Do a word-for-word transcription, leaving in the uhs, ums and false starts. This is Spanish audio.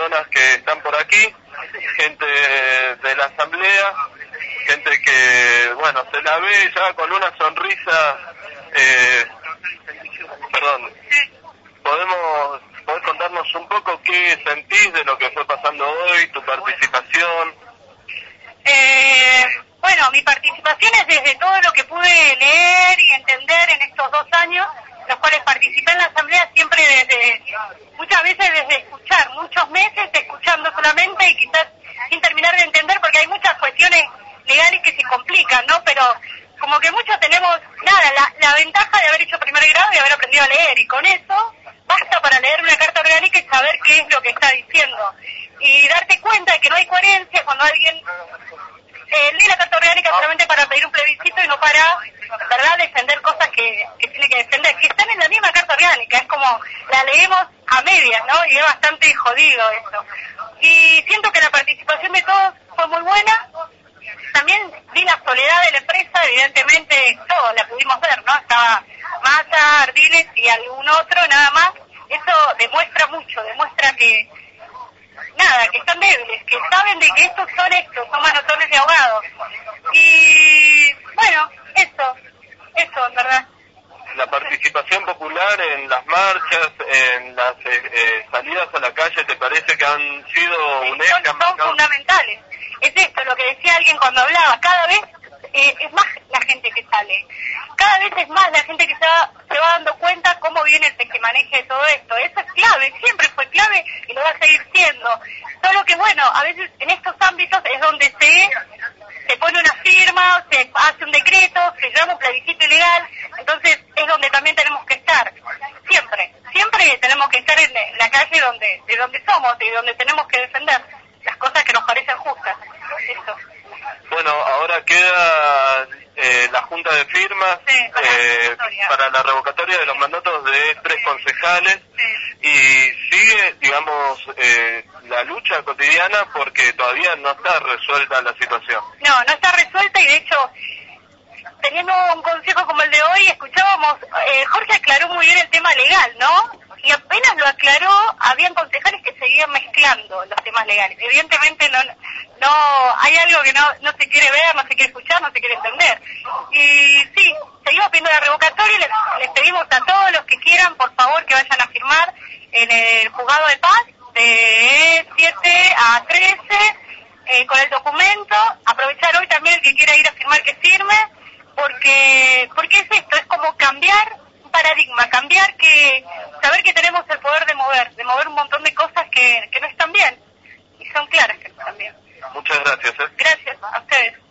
personas que están por aquí, gente de la asamblea, gente que, bueno, se la ve ya con una sonrisa, eh, perdón, podemos, ¿podés contarnos un poco qué sentís de lo que fue pasando hoy, tu participación? Eh, bueno, mi participación es desde todo lo que pude leer y entender en estos dos años, los cuales participé en la asamblea, siempre desde, muchas veces desde escuchar, muchos meses escuchando solamente y quizás sin terminar de entender, porque hay muchas cuestiones legales que se complican, ¿no? Pero como que muchos tenemos, nada, la, la ventaja de haber hecho primer grado y haber aprendido a leer, y con eso basta para leer una carta orgánica y saber qué es lo que está diciendo. Y darte cuenta de que no hay coherencia cuando alguien eh, lee la carta orgánica solamente para pedir un plebiscito y no para, ¿verdad?, defender cosas que, que tiene que defender, que están en la misma carta orgánica. Es como, la leemos a medias, ¿no? Y es bastante jodido eso. Y siento que la participación de todos fue muy buena. También vi la soledad de la empresa, evidentemente todos la pudimos ver, ¿no? Estaba Massa, Ardiles y algún otro, nada más. Eso demuestra mucho, demuestra que, nada, que están débiles, que saben de que estos son estos, son manotones de ahogados. Y, bueno, eso, eso, en verdad. La participación popular en las marchas, en las eh, eh, salidas a la calle, ¿te parece que han sido un eje? Son, son fundamentales. Es esto lo que decía alguien cuando hablaba, cada vez eh, es más la gente que sale, cada vez es más la gente que se va, se va dando cuenta cómo viene el tejemaneje de todo esto. Eso es clave, siempre fue clave y lo va a seguir siendo. Solo que bueno, a veces en estos ámbitos es donde se, se pone una firma, se hace un decreto, se llama un plebiscito ilegal, entonces es donde también tenemos que estar, siempre, siempre tenemos que estar en la calle donde, de donde somos y donde tenemos que defender las cosas que nos parecen justas. Eso. Bueno, ahora queda eh, la junta de firmas sí, para, eh, la para la revocatoria de los mandatos de tres sí. concejales, sí. Y sigue, digamos, eh, la lucha cotidiana porque todavía no está resuelta la situación. No, no está resuelta y de hecho, teniendo un consejo como el de hoy, escuchábamos, eh, Jorge aclaró muy bien el tema legal, ¿no? Y apenas lo aclaró, habían concejales que seguían mezclando los temas legales. Evidentemente no, no hay algo que no, no se quiere ver, no se quiere escuchar, no se quiere entender. Y sí, seguimos pidiendo la revocatoria y les, les pedimos a todos los que quieran, por favor, que vayan a firmar en el juzgado de paz de siete a trece eh, con el documento. Aprovechar hoy también el que quiera ir a firmar que firme, porque, porque es esto, es como cambiar paradigma, cambiar que, saber que tenemos el poder de mover, de mover un montón de cosas que, que no están bien, y son claras que no están bien. Muchas gracias. ¿eh? Gracias a ustedes.